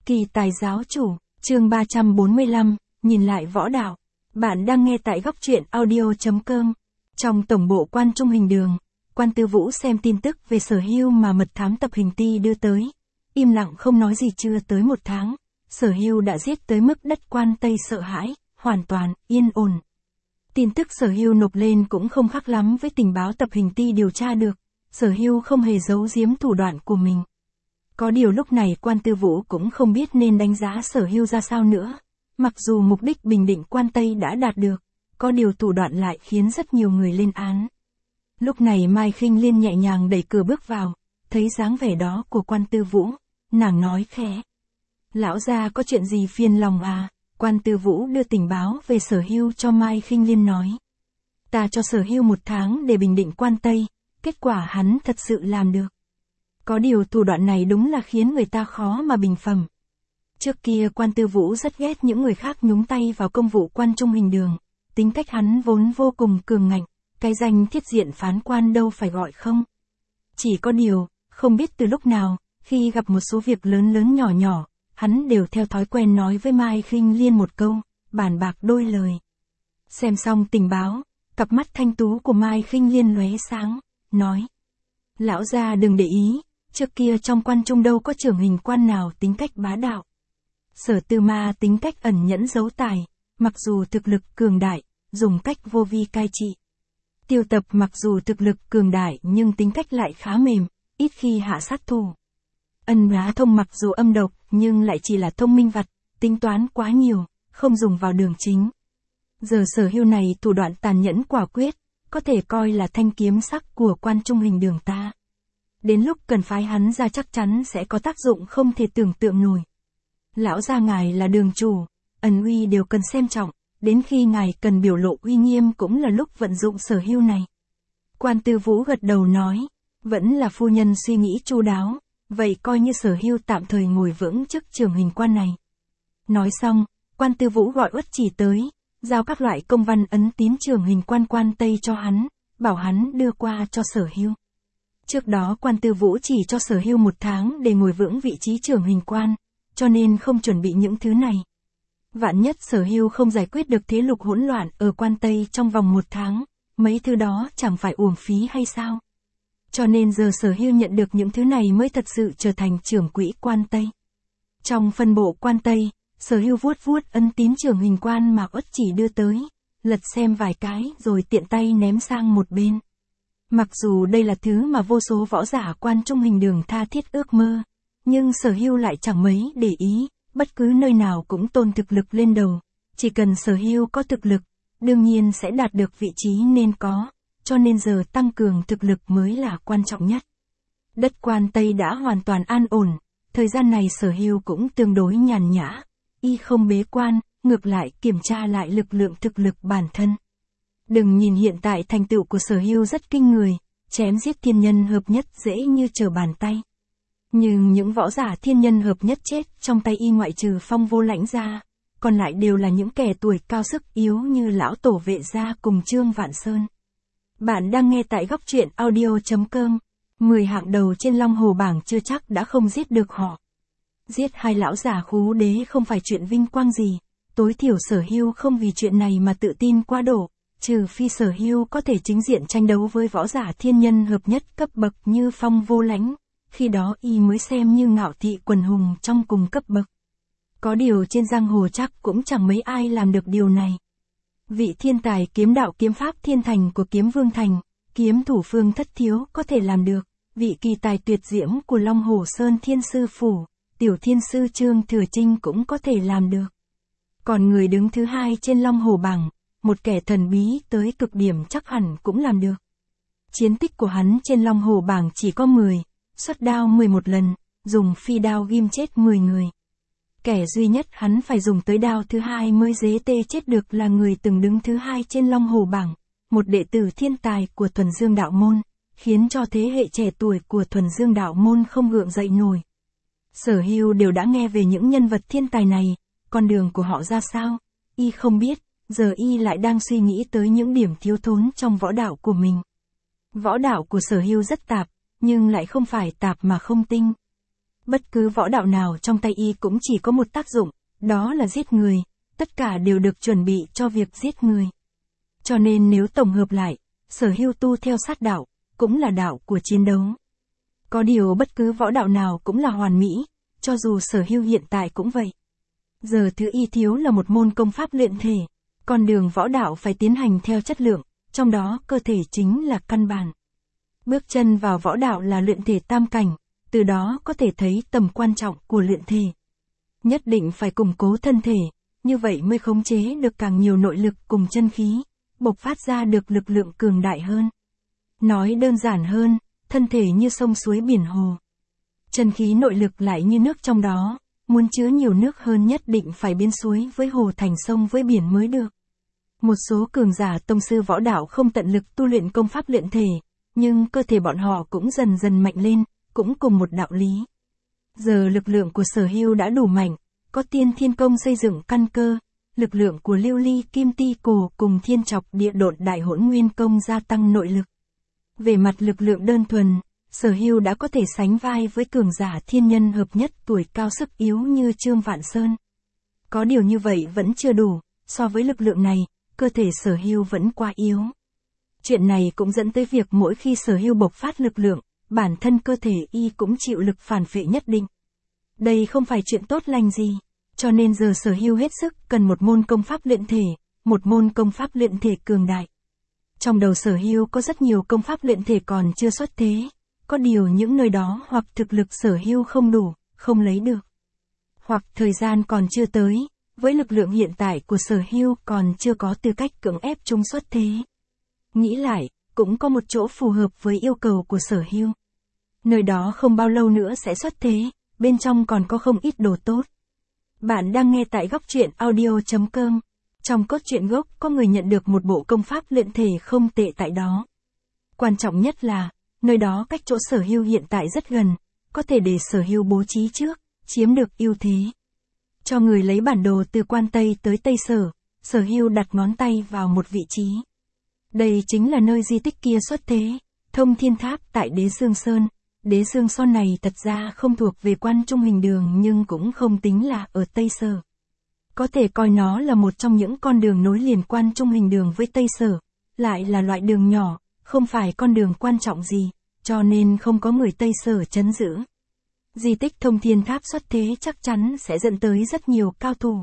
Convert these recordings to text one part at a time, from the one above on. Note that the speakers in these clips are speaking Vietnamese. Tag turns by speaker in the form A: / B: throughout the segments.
A: Kỳ tài giáo chủ, chương 345, nhìn lại võ đạo. Bạn đang nghe tại góc truyện audio.com. Trong tổng bộ Quan Trung Hình Đường, Quan Tư Vũ xem tin tức về Sở Hưu mà mật thám tập Hình Ti đưa tới. Im lặng không nói gì. Chưa tới 1 tháng, Sở Hưu đã giết tới mức đất Quan Tây sợ hãi, hoàn toàn yên ổn. Tin tức Sở Hưu nộp lên cũng không khác lắm với tình báo tập Hình Ti điều tra được. Sở Hưu không hề giấu giếm thủ đoạn của mình. Có điều lúc này Quan Tư Vũ cũng không biết nên đánh giá Sở Hưu ra sao nữa. Mặc dù mục đích bình định Quan Tây đã đạt được, có điều thủ đoạn lại khiến rất nhiều người lên án. Lúc này Mai Khinh Liên nhẹ nhàng đẩy cửa bước vào, thấy dáng vẻ đó của Quan Tư Vũ, nàng nói khẽ: "Lão gia có chuyện gì phiền lòng à?" Quan Tư Vũ đưa tình báo về Sở Hưu cho Mai Khinh Liên nói: "Ta cho Sở Hưu 1 tháng để bình định Quan Tây, kết quả hắn thật sự làm được. Có điều thủ đoạn này đúng là khiến người ta khó mà bình phẩm." Trước kia Quan Tư Vũ rất ghét những người khác nhúng tay vào công vụ Quan Trung Hình Đường, tính cách hắn vốn vô cùng cường ngạnh, cái danh thiết diện phán quan đâu phải gọi không. Chỉ có điều, không biết từ lúc nào, khi gặp một số việc lớn lớn nhỏ nhỏ, hắn đều theo thói quen nói với Mai Khinh Liên một câu, bàn bạc đôi lời. Xem xong tình báo, cặp mắt thanh tú của Mai Khinh Liên lóe sáng, nói: "Lão gia đừng để ý, trước kia trong Quan Trung đâu có trưởng hình quan nào tính cách bá đạo. Sở Tư Ma tính cách ẩn nhẫn giấu tài, mặc dù thực lực cường đại, dùng cách vô vi cai trị. Tiêu Tập mặc dù thực lực cường đại nhưng tính cách lại khá mềm, ít khi hạ sát thủ. Ân Bá Thông mặc dù âm độc nhưng lại chỉ là thông minh vặt, tính toán quá nhiều, không dùng vào đường chính. Giờ Sở Hưu này thủ đoạn tàn nhẫn quả quyết, có thể coi là thanh kiếm sắc của Quan Trung Hình Đường ta. Đến lúc cần phái hắn ra chắc chắn sẽ có tác dụng không thể tưởng tượng nổi. Lão gia ngài là đường chủ, ân uy đều cần xem trọng, đến khi ngài cần biểu lộ uy nghiêm cũng là lúc vận dụng Sở Hưu này." Quan Tư Vũ gật đầu nói: "Vẫn là phu nhân suy nghĩ chu đáo, vậy coi như Sở Hưu tạm thời ngồi vững chức trưởng hình quan này." Nói xong, Quan Tư Vũ gọi Uất Chỉ tới, giao các loại công văn ấn tín trưởng hình quan Quan Tây cho hắn, bảo hắn đưa qua cho Sở Hưu. Trước đó Quan Tư Vũ chỉ cho Sở Hưu 1 tháng để ngồi vững vị trí trưởng hình quan, cho nên không chuẩn bị những thứ này. Vạn nhất Sở Hưu không giải quyết được thế lục hỗn loạn ở Quan Tây trong vòng 1 tháng, mấy thứ đó chẳng phải uổng phí hay sao? Cho nên giờ Sở Hưu nhận được những thứ này mới thật sự trở thành trưởng quỹ Quan Tây. Trong phân bộ Quan Tây, Sở Hưu vuốt vuốt ấn tín trưởng hình quan mà Uất Chỉ đưa tới, lật xem vài cái rồi tiện tay ném sang một bên. Mặc dù đây là thứ mà vô số võ giả Quan Trung Hình Đường tha thiết ước mơ, nhưng Sở Hưu lại chẳng mấy để ý, bất cứ nơi nào cũng tôn thực lực lên đầu. Chỉ cần Sở Hưu có thực lực, đương nhiên sẽ đạt được vị trí nên có, cho nên giờ tăng cường thực lực mới là quan trọng nhất. Đất Quan Tây đã hoàn toàn an ổn, thời gian này Sở Hưu cũng tương đối nhàn nhã, y không bế quan, ngược lại kiểm tra lại lực lượng thực lực bản thân. Đừng nhìn hiện tại thành tựu của Sở Hưu rất kinh người, chém giết thiên nhân hợp nhất dễ như trở bàn tay. Nhưng những võ giả thiên nhân hợp nhất chết trong tay y ngoại trừ Phong Vô Lãnh ra, còn lại đều là những kẻ tuổi cao sức yếu như Lão Tổ Vệ Gia cùng Trương Vạn Sơn. Bạn đang nghe tại góc truyện audio.com. 10 hạng đầu trên Long Hồ bảng chưa chắc đã không giết được họ. Giết 2 lão già Khú Đế không phải chuyện vinh quang gì, tối thiểu Sở Hưu không vì chuyện này mà tự tin quá độ, trừ phi Sở Hưu có thể chính diện tranh đấu với võ giả thiên nhân hợp nhất cấp bậc như Phong Vô Lãnh, khi đó y mới xem như ngạo thị quần hùng trong cùng cấp bậc. Có điều trên giang hồ chắc cũng chẳng mấy ai làm được điều này. Vị thiên tài kiếm đạo kiếm pháp thiên thành của Kiếm Vương Thành, kiếm thủ Phương Thất Thiếu có thể làm được, vị kỳ tài tuyệt diễm của Long Hồ Sơn Thiên Sư Phủ, Tiểu Thiên Sư Trương Thừa Trinh cũng có thể làm được. Còn người đứng thứ 2 trên Long Hồ bảng, một kẻ thần bí tới cực điểm chắc hẳn cũng làm được. Chiến tích của hắn trên Long Hồ bảng chỉ có 10, xuất đao 11 lần, dùng phi đao ghim chết 10 người. Kẻ duy nhất hắn phải dùng tới đao thứ 2 mới dế tê chết được là người từng đứng thứ 2 trên Long Hồ bảng, một đệ tử thiên tài của Thuần Dương Đạo Môn, khiến cho thế hệ trẻ tuổi của Thuần Dương Đạo Môn không gượng dậy nổi. Sở Hưu đều đã nghe về những nhân vật thiên tài này, con đường của họ ra sao, y không biết, giờ y lại đang suy nghĩ tới những điểm thiếu thốn trong võ đạo của mình. Võ đạo của Sở Hưu rất tạp, nhưng lại không phải tạp mà không tinh. Bất cứ võ đạo nào trong tay y cũng chỉ có một tác dụng, đó là giết người, tất cả đều được chuẩn bị cho việc giết người. Cho nên nếu tổng hợp lại, Sở Hưu tu theo sát đạo, cũng là đạo của chiến đấu. Có điều bất cứ võ đạo nào cũng là hoàn mỹ, cho dù Sở Hưu hiện tại cũng vậy. Giờ thứ y thiếu là một môn công pháp luyện thể, con đường võ đạo phải tiến hành theo chất lượng, trong đó cơ thể chính là căn bản. Bước chân vào võ đạo là luyện thể tam cảnh, từ đó có thể thấy tầm quan trọng của luyện thể. Nhất định phải củng cố thân thể, như vậy mới khống chế được càng nhiều nội lực cùng chân khí, bộc phát ra được lực lượng cường đại hơn. Nói đơn giản hơn, thân thể như sông suối biển hồ. Chân khí nội lực lại như nước trong đó, muốn chứa nhiều nước hơn nhất định phải biến suối với hồ thành sông với biển mới được. Một số cường giả tông sư võ đạo không tận lực tu luyện công pháp luyện thể, nhưng cơ thể bọn họ cũng dần dần mạnh lên, cũng cùng một đạo lý. Giờ lực lượng của Sở Hưu đã đủ mạnh, có tiên thiên công xây dựng căn cơ, lực lượng của lưu ly kim ti cổ cùng thiên trọc địa độn đại hỗn nguyên công gia tăng nội lực. Về mặt lực lượng đơn thuần, Sở Hưu đã có thể sánh vai với cường giả thiên nhân hợp nhất tuổi cao sức yếu như Trương Vạn Sơn. Có điều như vậy vẫn chưa đủ, so với lực lượng này, cơ thể Sở Hưu vẫn quá yếu. Chuyện này cũng dẫn tới việc mỗi khi Sở Hưu bộc phát lực lượng, bản thân cơ thể y cũng chịu lực phản phệ nhất định. Đây không phải chuyện tốt lành gì, cho nên giờ Sở Hưu hết sức cần một môn công pháp luyện thể, một môn công pháp luyện thể cường đại. Trong đầu Sở Hưu có rất nhiều công pháp luyện thể còn chưa xuất thế, có điều những nơi đó hoặc thực lực Sở Hưu không đủ, không lấy được, hoặc thời gian còn chưa tới, với lực lượng hiện tại của Sở Hưu còn chưa có tư cách cưỡng ép chúng xuất thế. Nghĩ lại, cũng có một chỗ phù hợp với yêu cầu của Sở Hưu. Nơi đó không bao lâu nữa sẽ xuất thế, bên trong còn có không ít đồ tốt. Bạn đang nghe tại góc truyện audio.com. Trong cốt truyện gốc có người nhận được một bộ công pháp luyện thể không tệ tại đó. Quan trọng nhất là, nơi đó cách chỗ Sở Hưu hiện tại rất gần, có thể để Sở Hưu bố trí trước, chiếm được ưu thế. Cho người lấy bản đồ từ Quan Tây tới Tây Sở, Sở Hưu đặt ngón tay vào một vị trí. Đây chính là nơi di tích kia xuất thế, Thông Thiên Tháp tại Đế Dương Sơn. Đế Dương Sơn này thật ra không thuộc về Quan Trung Hình Đường nhưng cũng không tính là ở Tây Sở. Có thể coi nó là một trong những con đường nối liền Quan Trung Hình Đường với Tây Sở, lại là loại đường nhỏ, không phải con đường quan trọng gì, cho nên không có người Tây Sở trấn giữ. Di tích Thông Thiên Tháp xuất thế chắc chắn sẽ dẫn tới rất nhiều cao thủ.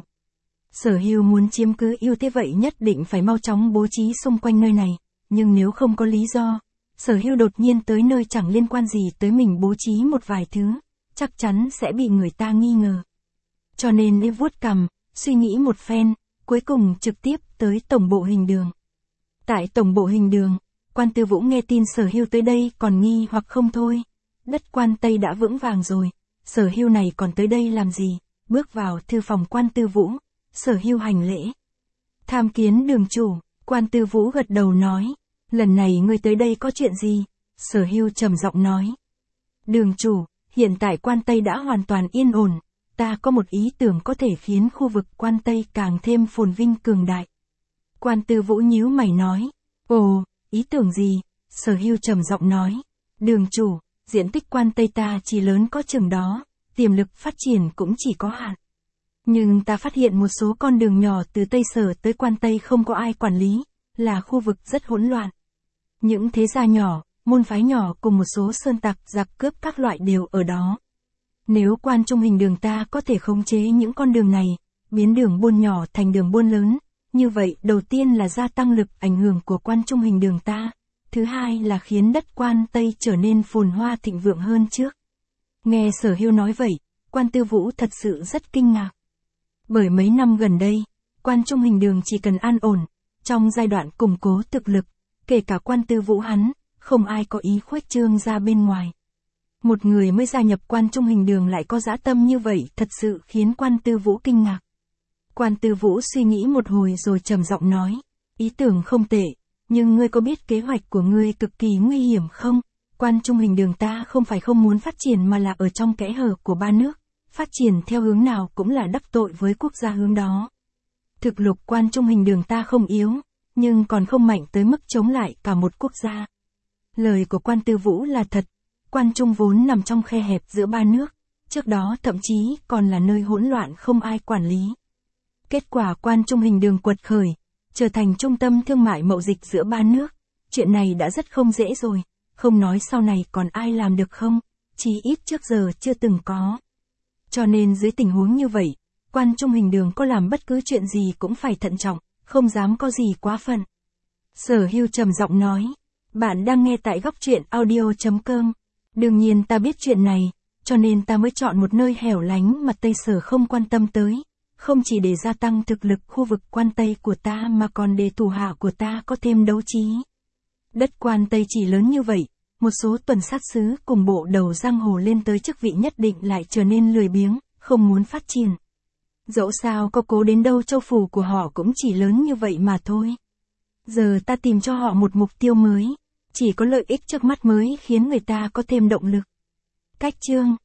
A: Sở Hưu muốn chiếm cứ ưu thế vậy nhất định phải mau chóng bố trí xung quanh nơi này, nhưng nếu không có lý do, Sở Hưu đột nhiên tới nơi chẳng liên quan gì tới mình bố trí một vài thứ, chắc chắn sẽ bị người ta nghi ngờ. Cho nên y vuốt cằm, suy nghĩ một phen, cuối cùng trực tiếp tới tổng bộ Hình Đường. Tại tổng bộ Hình Đường, Quan Tư Vũ nghe tin Sở Hưu tới đây còn nghi hoặc không thôi. Đất Quan Tây đã vững vàng rồi, Sở Hưu này còn tới đây làm gì? Bước vào thư phòng Quan Tư Vũ, Sở Hưu hành lễ. Tham kiến đường chủ, Quan Tư Vũ gật đầu nói, lần này ngươi tới đây có chuyện gì? Sở Hưu trầm giọng nói. Đường chủ, hiện tại Quan Tây đã hoàn toàn yên ổn, ta có một ý tưởng có thể khiến khu vực Quan Tây càng thêm phồn vinh cường đại. Quan Tư Vũ nhíu mày nói, ồ, ý tưởng gì? Sở Hưu trầm giọng nói, đường chủ, diện tích Quan Tây ta chỉ lớn có chừng đó, tiềm lực phát triển cũng chỉ có hạn. Nhưng ta phát hiện một số con đường nhỏ từ Tây Sở tới Quan Tây không có ai quản lý, là khu vực rất hỗn loạn. Những thế gia nhỏ, môn phái nhỏ cùng một số sơn tặc giặc cướp các loại đều ở đó. Nếu Quan Trung Hình Đường ta có thể khống chế những con đường này, biến đường buôn nhỏ thành đường buôn lớn, như vậy đầu tiên là gia tăng lực ảnh hưởng của Quan Trung Hình Đường ta, thứ hai là khiến đất Quan Tây trở nên phồn hoa thịnh vượng hơn trước. Nghe Sở Hưu nói vậy, Quan Tư Vũ thật sự rất kinh ngạc. Bởi mấy năm gần đây, Quan Trung Hình Đường chỉ cần an ổn, trong giai đoạn củng cố thực lực, kể cả Quan Tư Vũ hắn, không ai có ý khuếch trương ra bên ngoài. Một người mới gia nhập Quan Trung Hình Đường lại có dã tâm như vậy thật sự khiến Quan Tư Vũ kinh ngạc. Quan Tư Vũ suy nghĩ một hồi rồi trầm giọng nói, ý tưởng không tệ, nhưng ngươi có biết kế hoạch của ngươi cực kỳ nguy hiểm không? Quan Trung Hình Đường ta không phải không muốn phát triển mà là ở trong kẽ hở của ba nước, phát triển theo hướng nào cũng là đắc tội với quốc gia hướng đó. Thực lực Quan Trung Hình Đường ta không yếu, nhưng còn không mạnh tới mức chống lại cả một quốc gia. Lời của Quan Tư Vũ là thật, Quan Trung vốn nằm trong khe hẹp giữa ba nước, trước đó thậm chí còn là nơi hỗn loạn không ai quản lý. Kết quả Quan Trung Hình Đường quật khởi, trở thành trung tâm thương mại mậu dịch giữa ba nước. Chuyện này đã rất không dễ rồi, không nói sau này còn ai làm được không, chí ít trước giờ chưa từng có. Cho nên dưới tình huống như vậy, Quan Trung Hình Đường có làm bất cứ chuyện gì cũng phải thận trọng, không dám có gì quá phận. Sở Hưu trầm giọng nói, bạn đang nghe tại góc truyện audio.com. Đương nhiên ta biết chuyện này, cho nên ta mới chọn một nơi hẻo lánh mà Tây Sở không quan tâm tới, không chỉ để gia tăng thực lực khu vực Quan Tây của ta mà còn để thủ hạ của ta có thêm đấu trí. Đất Quan Tây chỉ lớn như vậy, một số tuần sát sứ cùng bộ đầu giang hồ lên tới chức vị nhất định lại trở nên lười biếng, không muốn phát triển. Dẫu sao có cố đến đâu châu phủ của họ cũng chỉ lớn như vậy mà thôi. Giờ ta tìm cho họ một mục tiêu mới, chỉ có lợi ích trước mắt mới khiến người ta có thêm động lực. Cách chương